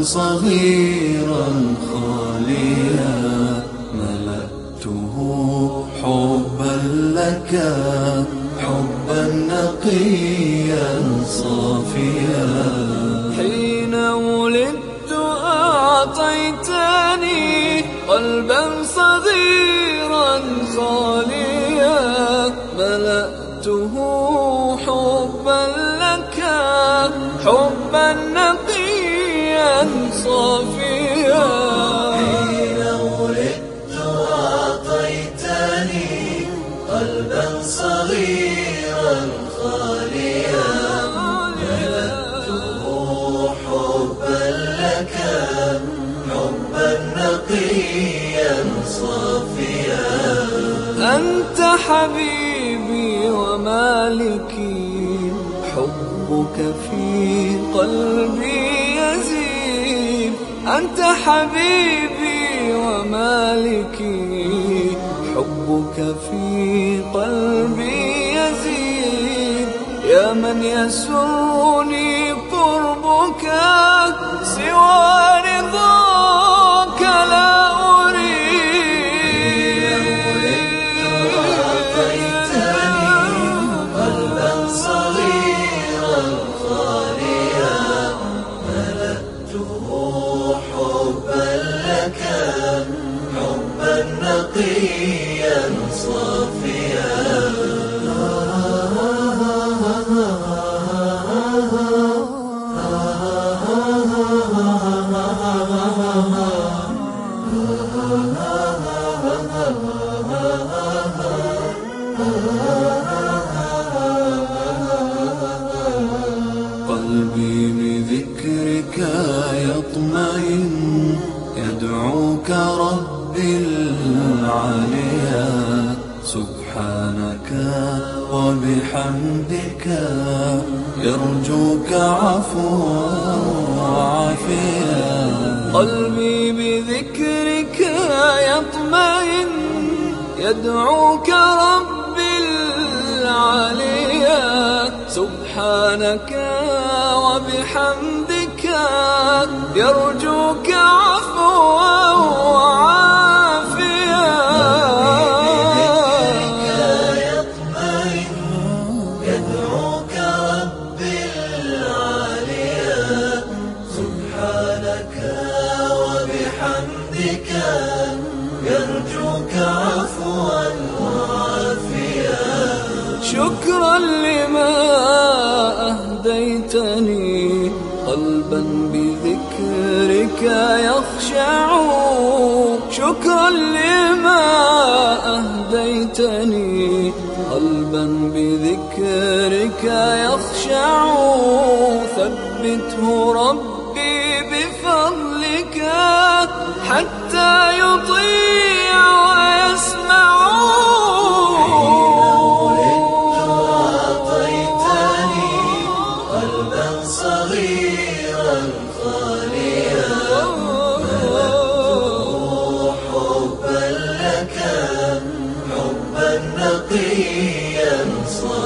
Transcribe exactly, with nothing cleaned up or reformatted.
صغيرا خاليا ملأته حبا لك، حبا نقيا صافيا. حين ولدت أعطيتني قلبا صغيرا خاليا ملأته حبا لك، حبا نقيا صافيا. حين ولدت أعطيتني قلبا صغيرا خاليا ملأته حبا لك، حبا نقيا صافيا. أنت حبيبي ومالكي، حبك في قلبي يزيد. أنت حبيبي ومالكي، حبك في قلبي يزيد. يا من يسرني قربك، سوى رضاك لا أريد. قلبا صغيرا خاليا ملأته حبا لك، حبا نقيا صافيا. قلبي بذكرك يطمئن، يدعوك ربي العليا. سبحانك وبحمدك يرجوك عفوا وعافيا. قلبي بذكرك يطمئن، يدعوك ربي العليا. سبحانك وبحمدك يرجوك عفوا وعافيا. يدعوك ربي العليا. سبحانك وبحمدك يرجوك عفوا وعافيا. شكرا لما أهديتني قلبا بذكرك يخشع. شكرا لما أهديتني قلبا بذكرك يخشع. ثبته ربي بفضلك حتى يطيع ويسمع. صغيرا خاليا ملأته حبا لك، حبا نقيا صافيا.